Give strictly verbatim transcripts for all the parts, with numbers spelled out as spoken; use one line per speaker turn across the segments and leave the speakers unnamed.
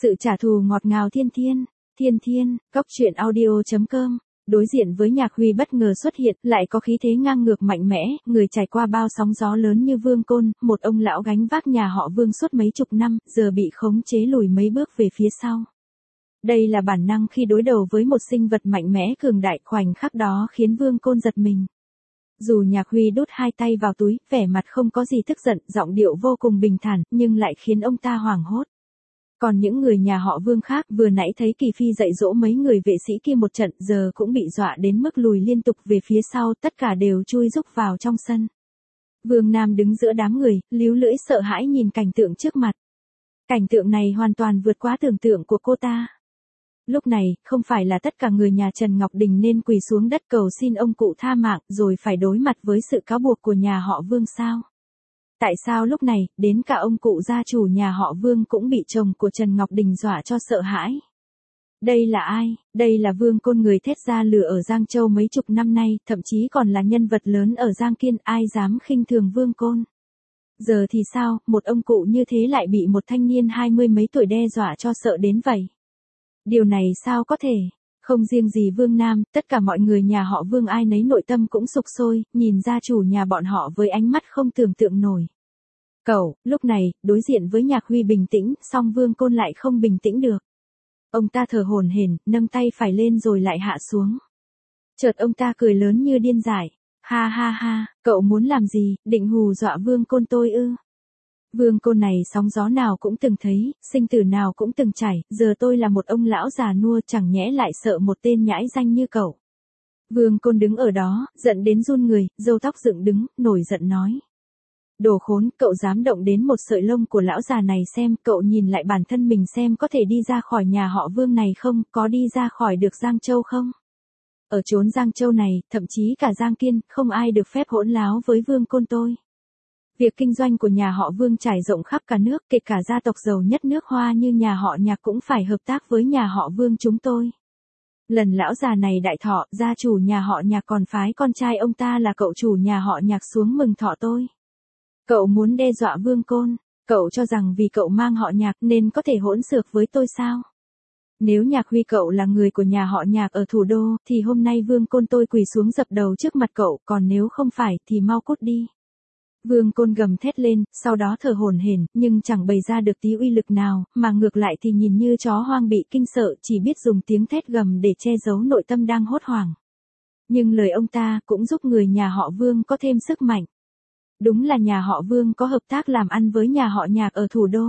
Sự trả thù ngọt ngào thiên thiên, thiên thiên, cóc truyện audio chấm com. Đối diện với Nhạc Huy bất ngờ xuất hiện, lại có khí thế ngang ngược mạnh mẽ, người trải qua bao sóng gió lớn như Vương Côn, một ông lão gánh vác nhà họ Vương suốt mấy chục năm, giờ bị khống chế lùi mấy bước về phía sau. Đây là bản năng khi đối đầu với một sinh vật mạnh mẽ cường đại, khoảnh khắc đó khiến Vương Côn giật mình. Dù Nhạc Huy đút hai tay vào túi, vẻ mặt không có gì tức giận, giọng điệu vô cùng bình thản, nhưng lại khiến ông ta hoảng hốt. Còn những người nhà họ Vương khác vừa nãy thấy Kỳ Phi dạy dỗ mấy người vệ sĩ kia một trận, giờ cũng bị dọa đến mức lùi liên tục về phía sau, tất cả đều chui rúc vào trong sân. Vương Nam đứng giữa đám người, líu lưỡi sợ hãi nhìn cảnh tượng trước mặt. Cảnh tượng này hoàn toàn vượt quá tưởng tượng của cô ta. Lúc này, không phải là tất cả người nhà Trần Ngọc Đình nên quỳ xuống đất cầu xin ông cụ tha mạng rồi phải đối mặt với sự cáo buộc của nhà họ Vương sao? Tại sao lúc này, đến cả ông cụ gia chủ nhà họ Vương cũng bị chồng của Trần Ngọc Đình dọa cho sợ hãi? Đây là ai? Đây là Vương Côn, người thét ra lửa ở Giang Châu mấy chục năm nay, thậm chí còn là nhân vật lớn ở Giang Kiên, ai dám khinh thường Vương Côn? Giờ thì sao, một ông cụ như thế lại bị một thanh niên hai mươi mấy tuổi đe dọa cho sợ đến vậy? Điều này sao có thể? Không riêng gì Vương Nam, tất cả mọi người nhà họ Vương ai nấy nội tâm cũng sục sôi, nhìn gia chủ nhà bọn họ với ánh mắt không tưởng tượng nổi. Cậu, lúc này, đối diện với Nhạc Huy bình tĩnh, song Vương Côn lại không bình tĩnh được. Ông ta thở hổn hển, nâng tay phải lên rồi lại hạ xuống. Chợt ông ta cười lớn như điên dại. Ha ha ha, cậu muốn làm gì, định hù dọa Vương Côn tôi ư? Vương Côn này sóng gió nào cũng từng thấy, sinh tử nào cũng từng trải, giờ tôi là một ông lão già nua, chẳng nhẽ lại sợ một tên nhãi danh như cậu. Vương Côn đứng ở đó, giận đến run người, râu tóc dựng đứng, nổi giận nói. Đồ khốn, cậu dám động đến một sợi lông của lão già này xem, cậu nhìn lại bản thân mình xem có thể đi ra khỏi nhà họ Vương này không, có đi ra khỏi được Giang Châu không? Ở chốn Giang Châu này, thậm chí cả Giang Kiên, không ai được phép hỗn láo với Vương Côn tôi. Việc kinh doanh của nhà họ Vương trải rộng khắp cả nước, kể cả gia tộc giàu nhất nước Hoa như nhà họ Nhạc cũng phải hợp tác với nhà họ Vương chúng tôi. Lần lão già này đại thọ, gia chủ nhà họ Nhạc còn phái con trai ông ta là cậu chủ nhà họ Nhạc xuống mừng thọ tôi. Cậu muốn đe dọa Vương Côn, cậu cho rằng vì cậu mang họ Nhạc nên có thể hỗn xược với tôi sao? Nếu Nhạc Huy cậu là người của nhà họ Nhạc ở thủ đô, thì hôm nay Vương Côn tôi quỳ xuống dập đầu trước mặt cậu, còn nếu không phải thì mau cút đi. Vương Côn gầm thét lên, sau đó thở hổn hển, nhưng chẳng bày ra được tí uy lực nào, mà ngược lại thì nhìn như chó hoang bị kinh sợ, chỉ biết dùng tiếng thét gầm để che giấu nội tâm đang hốt hoảng. Nhưng lời ông ta cũng giúp người nhà họ Vương có thêm sức mạnh. Đúng là nhà họ Vương có hợp tác làm ăn với nhà họ Nhạc ở thủ đô.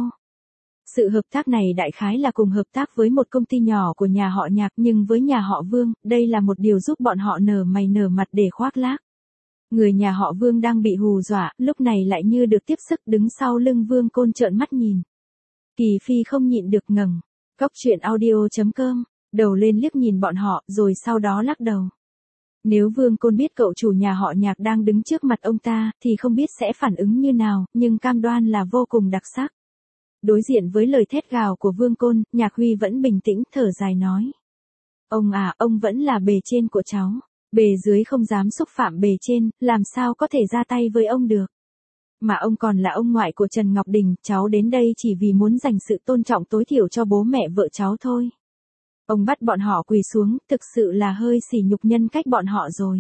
Sự hợp tác này đại khái là cùng hợp tác với một công ty nhỏ của nhà họ Nhạc, nhưng với nhà họ Vương, đây là một điều giúp bọn họ nở mày nở mặt để khoác lác. Người nhà họ Vương đang bị hù dọa, lúc này lại như được tiếp sức, đứng sau lưng Vương Côn trợn mắt nhìn. Kỳ Phi không nhịn được ngẩng. Cóc truyện audio chấm com, đầu lên liếc nhìn bọn họ, rồi sau đó lắc đầu. Nếu Vương Côn biết cậu chủ nhà họ Nhạc đang đứng trước mặt ông ta, thì không biết sẽ phản ứng như nào, nhưng cam đoan là vô cùng đặc sắc. Đối diện với lời thét gào của Vương Côn, Nhạc Huy vẫn bình tĩnh thở dài nói. Ông à, ông vẫn là bề trên của cháu. Bề dưới không dám xúc phạm bề trên, làm sao có thể ra tay với ông được. Mà ông còn là ông ngoại của Trần Ngọc Đình, cháu đến đây chỉ vì muốn dành sự tôn trọng tối thiểu cho bố mẹ vợ cháu thôi. Ông bắt bọn họ quỳ xuống, thực sự là hơi sỉ nhục nhân cách bọn họ rồi.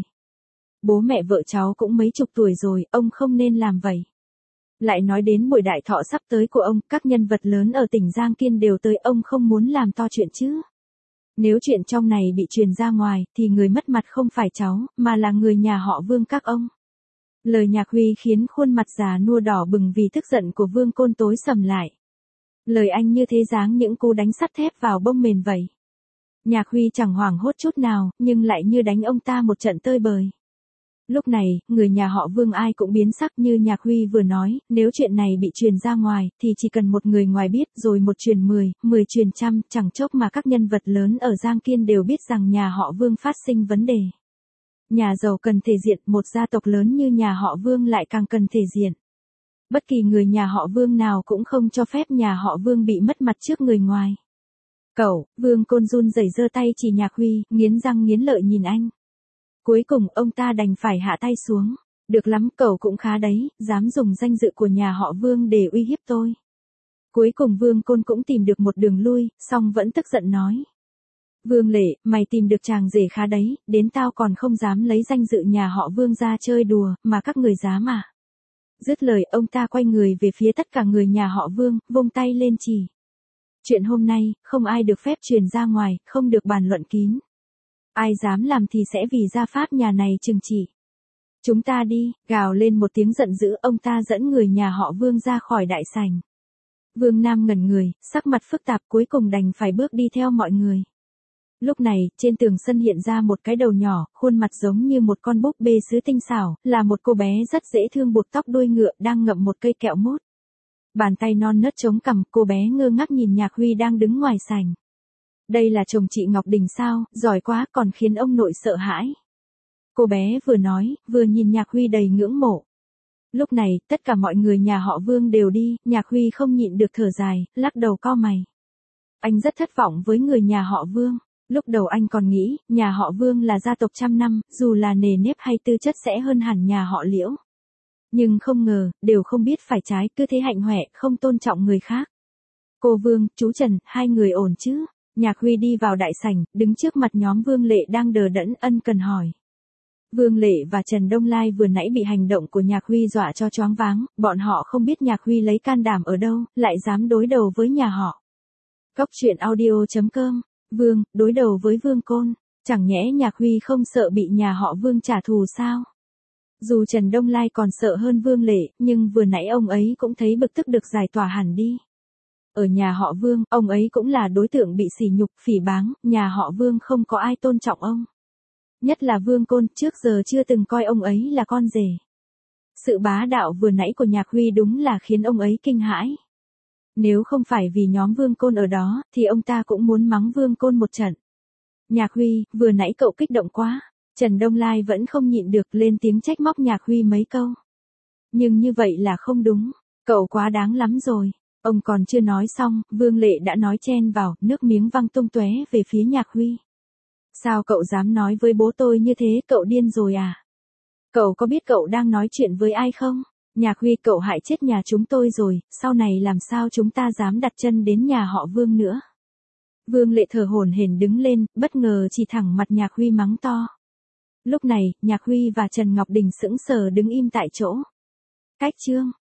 Bố mẹ vợ cháu cũng mấy chục tuổi rồi, ông không nên làm vậy. Lại nói đến buổi đại thọ sắp tới của ông, các nhân vật lớn ở tỉnh Giang Kiên đều tới, ông không muốn làm to chuyện chứ. Nếu chuyện trong này bị truyền ra ngoài, thì người mất mặt không phải cháu, mà là người nhà họ Vương các ông. Lời Nhạc Huy khiến khuôn mặt già nua đỏ bừng vì tức giận của Vương Côn tối sầm lại. Lời anh như thế dáng những cú đánh sắt thép vào bông mền vậy. Nhạc Huy chẳng hoảng hốt chút nào, nhưng lại như đánh ông ta một trận tơi bời. Lúc này, người nhà họ Vương ai cũng biến sắc như Nhạc Huy vừa nói, nếu chuyện này bị truyền ra ngoài, thì chỉ cần một người ngoài biết, rồi một truyền mười, mười truyền trăm, chẳng chốc mà các nhân vật lớn ở Giang Kiên đều biết rằng nhà họ Vương phát sinh vấn đề. Nhà giàu cần thể diện, một gia tộc lớn như nhà họ Vương lại càng cần thể diện. Bất kỳ người nhà họ Vương nào cũng không cho phép nhà họ Vương bị mất mặt trước người ngoài. Cậu, Vương Côn run rẩy giơ tay chỉ Nhạc Huy, nghiến răng nghiến lợi nhìn anh. Cuối cùng ông ta đành phải hạ tay xuống. Được lắm, cậu cũng khá đấy, dám dùng danh dự của nhà họ Vương để uy hiếp tôi. Cuối cùng Vương Côn cũng tìm được một đường lui, song vẫn tức giận nói. Vương Lệ, mày tìm được chàng rể khá đấy, đến tao còn không dám lấy danh dự nhà họ Vương ra chơi đùa, mà các người dám à. Dứt lời ông ta quay người về phía tất cả người nhà họ Vương, vung tay lên chỉ. Chuyện hôm nay, không ai được phép truyền ra ngoài, không được bàn luận kín. Ai dám làm thì sẽ vì gia pháp nhà này trừng trị. Chúng ta đi, gào lên một tiếng giận dữ, ông ta dẫn người nhà họ Vương ra khỏi đại sảnh. Vương Nam ngẩn người, sắc mặt phức tạp cuối cùng đành phải bước đi theo mọi người. Lúc này, trên tường sân hiện ra một cái đầu nhỏ, khuôn mặt giống như một con búp bê sứ tinh xảo, là một cô bé rất dễ thương buộc tóc đuôi ngựa đang ngậm một cây kẹo mút. Bàn tay non nớt chống cằm, cô bé ngơ ngác nhìn Nhạc Huy đang đứng ngoài sảnh. Đây là chồng chị Ngọc Đình sao, giỏi quá, còn khiến ông nội sợ hãi. Cô bé vừa nói, vừa nhìn Nhạc Huy đầy ngưỡng mộ. Lúc này, tất cả mọi người nhà họ Vương đều đi, Nhạc Huy không nhịn được thở dài, lắc đầu cau mày. Anh rất thất vọng với người nhà họ Vương. Lúc đầu anh còn nghĩ, nhà họ Vương là gia tộc trăm năm, dù là nề nếp hay tư chất sẽ hơn hẳn nhà họ Liễu. Nhưng không ngờ, đều không biết phải trái, cứ thế hạnh hoẹ, không tôn trọng người khác. Cô Vương, chú Trần, hai người ổn chứ? Nhạc Huy đi vào đại sảnh, đứng trước mặt nhóm Vương Lệ đang đờ đẫn, ân cần hỏi. Vương Lệ và Trần Đông Lai vừa nãy bị hành động của Nhạc Huy dọa cho choáng váng, bọn họ không biết Nhạc Huy lấy can đảm ở đâu, lại dám đối đầu với nhà họ. Cốc truyện audio chấm com. Vương, đối đầu với Vương Côn, chẳng nhẽ Nhạc Huy không sợ bị nhà họ Vương trả thù sao? Dù Trần Đông Lai còn sợ hơn Vương Lệ, nhưng vừa nãy ông ấy cũng thấy bực tức được giải tỏa hẳn đi. Ở nhà họ Vương, ông ấy cũng là đối tượng bị sỉ nhục, phỉ báng, nhà họ Vương không có ai tôn trọng ông. Nhất là Vương Côn, trước giờ chưa từng coi ông ấy là con rể. Sự bá đạo vừa nãy của Nhạc Huy đúng là khiến ông ấy kinh hãi. Nếu không phải vì nhóm Vương Côn ở đó, thì ông ta cũng muốn mắng Vương Côn một trận. Nhạc Huy, vừa nãy cậu kích động quá. Trần Đông Lai vẫn không nhịn được lên tiếng trách móc Nhạc Huy mấy câu. Nhưng như vậy là không đúng, cậu quá đáng lắm rồi. Ông còn chưa nói xong, Vương Lệ đã nói chen vào, nước miếng văng tung tóe về phía Nhạc Huy. Sao cậu dám nói với bố tôi như thế, cậu điên rồi à? Cậu có biết cậu đang nói chuyện với ai không? Nhạc Huy, cậu hại chết nhà chúng tôi rồi, sau này làm sao chúng ta dám đặt chân đến nhà họ Vương nữa? Vương Lệ thở hổn hển đứng lên, bất ngờ chỉ thẳng mặt Nhạc Huy mắng to. Lúc này, Nhạc Huy và Trần Ngọc Đình sững sờ đứng im tại chỗ. Cách chương.